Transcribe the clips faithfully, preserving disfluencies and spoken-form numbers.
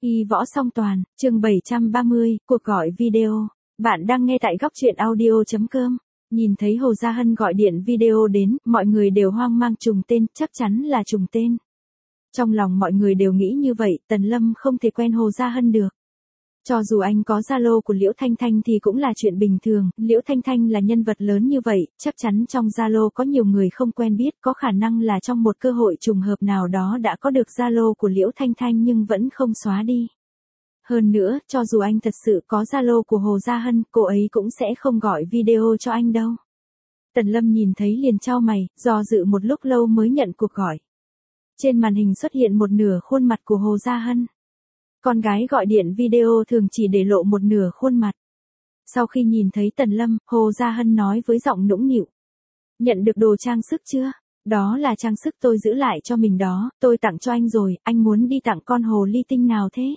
Y Võ Song Toàn, chương bảy trăm ba mươi, cuộc gọi video. Bạn đang nghe tại góc truyện audio chấm com. Nhìn thấy Hồ Gia Hân gọi điện video đến, mọi người đều hoang mang trùng tên, chắc chắn là trùng tên. Trong lòng mọi người đều nghĩ như vậy, Tần Lâm không thể quen Hồ Gia Hân được. Cho dù anh có Zalo của Liễu Thanh Thanh thì cũng là chuyện bình thường, Liễu Thanh Thanh là nhân vật lớn như vậy, chắc chắn trong Zalo có nhiều người không quen biết, có khả năng là trong một cơ hội trùng hợp nào đó đã có được Zalo của Liễu Thanh Thanh nhưng vẫn không xóa đi. Hơn nữa, cho dù anh thật sự có Zalo của Hồ Gia Hân, cô ấy cũng sẽ không gọi video cho anh đâu. Tần Lâm nhìn thấy liền chau mày, do dự một lúc lâu mới nhận cuộc gọi. Trên màn hình xuất hiện một nửa khuôn mặt của Hồ Gia Hân. Con gái gọi điện video thường chỉ để lộ một nửa khuôn mặt. Sau khi nhìn thấy Tần Lâm, Hồ Gia Hân nói với giọng nũng nịu. Nhận được đồ trang sức chưa? Đó là trang sức tôi giữ lại cho mình đó, tôi tặng cho anh rồi, anh muốn đi tặng con hồ ly tinh nào thế?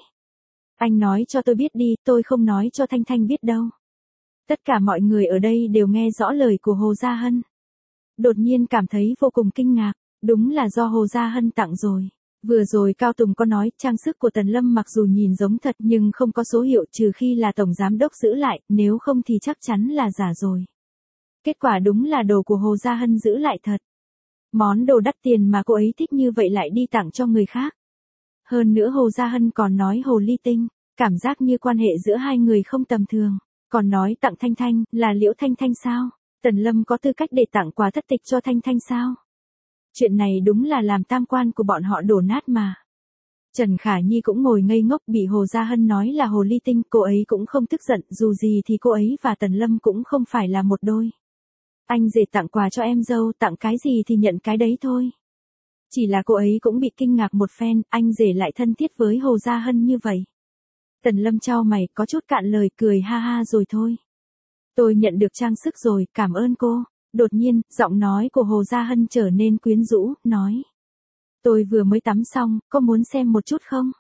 Anh nói cho tôi biết đi, tôi không nói cho Thanh Thanh biết đâu. Tất cả mọi người ở đây đều nghe rõ lời của Hồ Gia Hân. Đột nhiên cảm thấy vô cùng kinh ngạc, đúng là do Hồ Gia Hân tặng rồi. Vừa rồi Cao Tùng có nói, trang sức của Tần Lâm mặc dù nhìn giống thật nhưng không có số hiệu trừ khi là Tổng Giám Đốc giữ lại, nếu không thì chắc chắn là giả rồi. Kết quả đúng là đồ của Hồ Gia Hân giữ lại thật. Món đồ đắt tiền mà cô ấy thích như vậy lại đi tặng cho người khác. Hơn nữa Hồ Gia Hân còn nói hồ ly tinh, cảm giác như quan hệ giữa hai người không tầm thường. Còn nói tặng Thanh Thanh, là Liễu Thanh Thanh sao? Tần Lâm có tư cách để tặng quà thất tịch cho Thanh Thanh sao? Chuyện này đúng là làm tam quan của bọn họ đổ nát mà. Trần Khả Nhi cũng ngồi ngây ngốc bị Hồ Gia Hân nói là hồ ly tinh, cô ấy cũng không tức giận, dù gì thì cô ấy và Tần Lâm cũng không phải là một đôi. Anh rể tặng quà cho em dâu, tặng cái gì thì nhận cái đấy thôi. Chỉ là cô ấy cũng bị kinh ngạc một phen, anh rể lại thân thiết với Hồ Gia Hân như vậy. Tần Lâm chau mày, có chút cạn lời, cười ha ha rồi thôi. Tôi nhận được trang sức rồi, cảm ơn cô. Đột nhiên, giọng nói của Hồ Gia Hân trở nên quyến rũ, nói. Tôi vừa mới tắm xong, có muốn xem một chút không?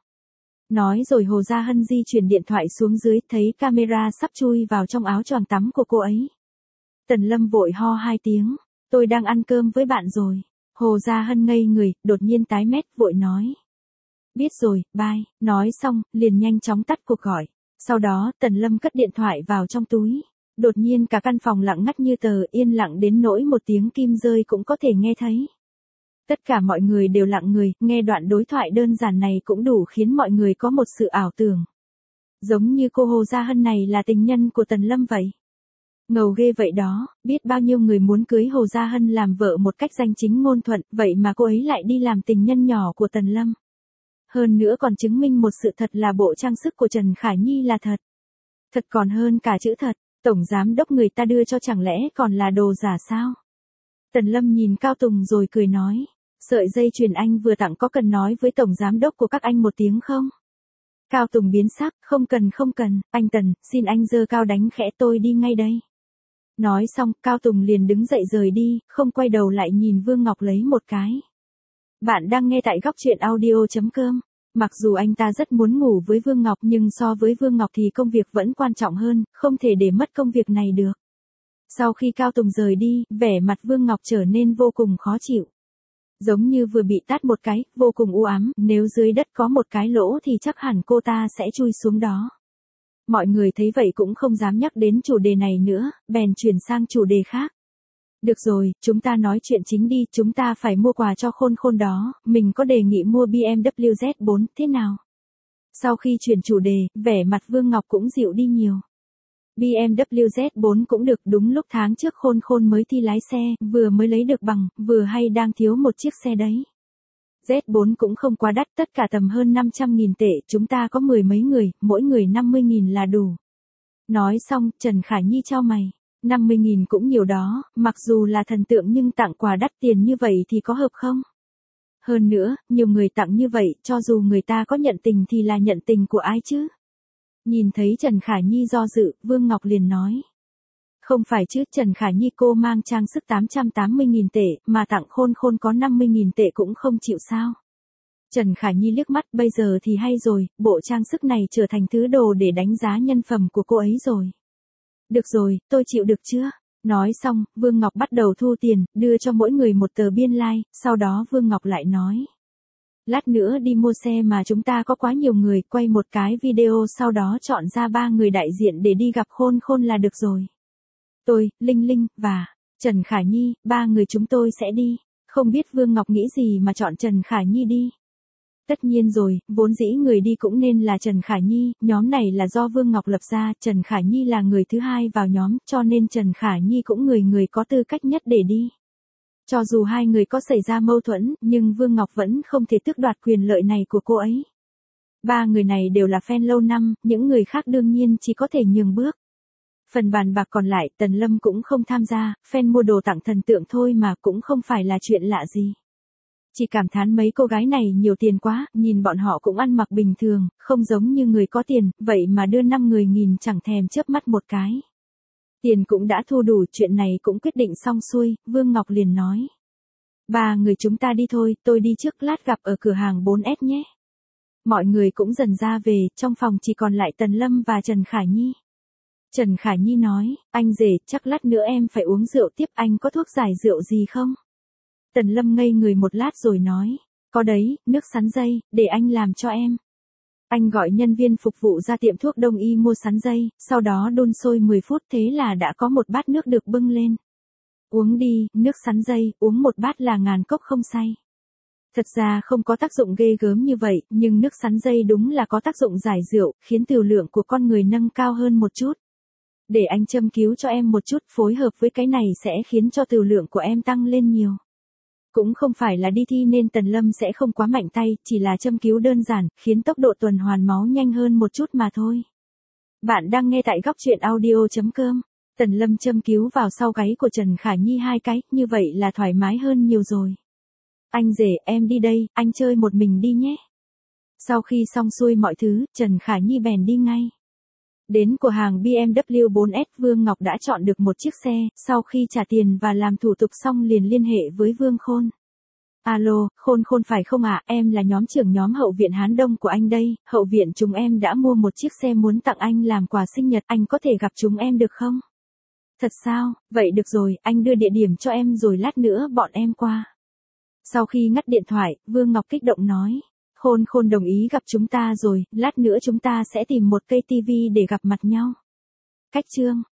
Nói rồi Hồ Gia Hân di chuyển điện thoại xuống dưới, thấy camera sắp chui vào trong áo choàng tắm của cô ấy. Tần Lâm vội ho hai tiếng, tôi đang ăn cơm với bạn rồi. Hồ Gia Hân ngây người, đột nhiên tái mét, vội nói. Biết rồi, bye. Nói xong, liền nhanh chóng tắt cuộc gọi. Sau đó, Tần Lâm cất điện thoại vào trong túi. Đột nhiên cả căn phòng lặng ngắt như tờ, yên lặng đến nỗi một tiếng kim rơi cũng có thể nghe thấy. Tất cả mọi người đều lặng người, nghe đoạn đối thoại đơn giản này cũng đủ khiến mọi người có một sự ảo tưởng. Giống như cô Hồ Gia Hân này là tình nhân của Tần Lâm vậy. Ngầu ghê vậy đó, biết bao nhiêu người muốn cưới Hồ Gia Hân làm vợ một cách danh chính ngôn thuận, vậy mà cô ấy lại đi làm tình nhân nhỏ của Tần Lâm. Hơn nữa còn chứng minh một sự thật là bộ trang sức của Trần Khả Nhi là thật. Thật còn hơn cả chữ thật. Tổng Giám Đốc người ta đưa cho chẳng lẽ còn là đồ giả sao? Tần Lâm nhìn Cao Tùng rồi cười nói. Sợi dây chuyền anh vừa tặng có cần nói với Tổng Giám Đốc của các anh một tiếng không? Cao Tùng biến sắc, không cần không cần, anh Tần, xin anh giơ cao đánh khẽ, tôi đi ngay đây. Nói xong, Cao Tùng liền đứng dậy rời đi, không quay đầu lại nhìn Vương Ngọc lấy một cái. Bạn đang nghe tại góc truyện audio chấm com. Mặc dù anh ta rất muốn ngủ với Vương Ngọc nhưng so với Vương Ngọc thì công việc vẫn quan trọng hơn, không thể để mất công việc này được. Sau khi Cao Tùng rời đi, vẻ mặt Vương Ngọc trở nên vô cùng khó chịu. Giống như vừa bị tát một cái, vô cùng u ám, nếu dưới đất có một cái lỗ thì chắc hẳn cô ta sẽ chui xuống đó. Mọi người thấy vậy cũng không dám nhắc đến chủ đề này nữa, bèn chuyển sang chủ đề khác. Được rồi, chúng ta nói chuyện chính đi, chúng ta phải mua quà cho khôn khôn đó, mình có đề nghị mua bê em vê Z bốn, thế nào? Sau khi chuyển chủ đề, vẻ mặt Vương Ngọc cũng dịu đi nhiều. bê em vê Z bốn cũng được, đúng lúc tháng trước khôn khôn mới thi lái xe, vừa mới lấy được bằng, vừa hay đang thiếu một chiếc xe đấy. Z bốn cũng không quá đắt, tất cả tầm hơn năm trăm nghìn tệ, chúng ta có mười mấy người, mỗi người năm mươi nghìn là đủ. Nói xong, Trần Khả Nhi chau mày. năm mươi nghìn cũng nhiều đó, mặc dù là thần tượng nhưng tặng quà đắt tiền như vậy thì có hợp không? Hơn nữa, nhiều người tặng như vậy, cho dù người ta có nhận tình thì là nhận tình của ai chứ? Nhìn thấy Trần Khả Nhi do dự, Vương Ngọc liền nói. Không phải chứ, Trần Khả Nhi cô mang trang sức tám trăm tám mươi nghìn tệ, mà tặng khôn khôn có năm mươi nghìn tệ cũng không chịu sao? Trần Khả Nhi liếc mắt, bây giờ thì hay rồi, bộ trang sức này trở thành thứ đồ để đánh giá nhân phẩm của cô ấy rồi. Được rồi, tôi chịu được chưa? Nói xong, Vương Ngọc bắt đầu thu tiền, đưa cho mỗi người một tờ biên lai, like, sau đó Vương Ngọc lại nói. Lát nữa đi mua xe mà chúng ta có quá nhiều người, quay một cái video sau đó chọn ra ba người đại diện để đi gặp Khôn Khôn là được rồi. Tôi, Linh Linh, và Trần Khả Nhi, ba người chúng tôi sẽ đi. Không biết Vương Ngọc nghĩ gì mà chọn Trần Khả Nhi đi. Tất nhiên rồi, vốn dĩ người đi cũng nên là Trần Khả Nhi, nhóm này là do Vương Ngọc lập ra, Trần Khả Nhi là người thứ hai vào nhóm, cho nên Trần Khả Nhi cũng người người có tư cách nhất để đi. Cho dù hai người có xảy ra mâu thuẫn, nhưng Vương Ngọc vẫn không thể tước đoạt quyền lợi này của cô ấy. Ba người này đều là fan lâu năm, những người khác đương nhiên chỉ có thể nhường bước. Phần bàn bạc còn lại, Tần Lâm cũng không tham gia, fan mua đồ tặng thần tượng thôi mà cũng không phải là chuyện lạ gì. Chỉ cảm thán mấy cô gái này nhiều tiền quá, nhìn bọn họ cũng ăn mặc bình thường, không giống như người có tiền, vậy mà đưa năm người nhìn chẳng thèm chớp mắt một cái. Tiền cũng đã thu đủ, chuyện này cũng quyết định xong xuôi, Vương Ngọc liền nói. Ba người chúng ta đi thôi, tôi đi trước, lát gặp ở cửa hàng bốn S nhé. Mọi người cũng dần ra về, trong phòng chỉ còn lại Tần Lâm và Trần Khả Nhi. Trần Khả Nhi nói, anh rể, chắc lát nữa em phải uống rượu tiếp, anh có thuốc giải rượu gì không? Tần Lâm ngây người một lát rồi nói, có đấy, nước sắn dây, để anh làm cho em. Anh gọi nhân viên phục vụ ra tiệm thuốc đông y mua sắn dây, sau đó đun sôi mười phút, thế là đã có một bát nước được bưng lên. Uống đi, nước sắn dây, uống một bát là ngàn cốc không say. Thật ra không có tác dụng ghê gớm như vậy, nhưng nước sắn dây đúng là có tác dụng giải rượu, khiến tửu lượng của con người nâng cao hơn một chút. Để anh châm cứu cho em một chút, phối hợp với cái này sẽ khiến cho tửu lượng của em tăng lên nhiều. Cũng không phải là đi thi nên Tần Lâm sẽ không quá mạnh tay, chỉ là châm cứu đơn giản, khiến tốc độ tuần hoàn máu nhanh hơn một chút mà thôi. Bạn đang nghe tại góc truyện audio chấm com. Tần Lâm châm cứu vào sau gáy của Trần Khả Nhi hai cái, như vậy là thoải mái hơn nhiều rồi. Anh rể, em đi đây, anh chơi một mình đi nhé. Sau khi xong xuôi mọi thứ, Trần Khả Nhi bèn đi ngay. Đến cửa hàng bê em vê bốn S, Vương Ngọc đã chọn được một chiếc xe, sau khi trả tiền và làm thủ tục xong liền liên hệ với Vương Khôn. Alo, Khôn Khôn phải không ạ, em là nhóm trưởng nhóm hậu viện Hán Đông của anh đây, hậu viện chúng em đã mua một chiếc xe muốn tặng anh làm quà sinh nhật, anh có thể gặp chúng em được không? Thật sao, vậy được rồi, anh đưa địa điểm cho em rồi lát nữa bọn em qua. Sau khi ngắt điện thoại, Vương Ngọc kích động nói. Khôn Khôn đồng ý gặp chúng ta rồi, lát nữa chúng ta sẽ tìm một cây tivi để gặp mặt nhau. Cách chương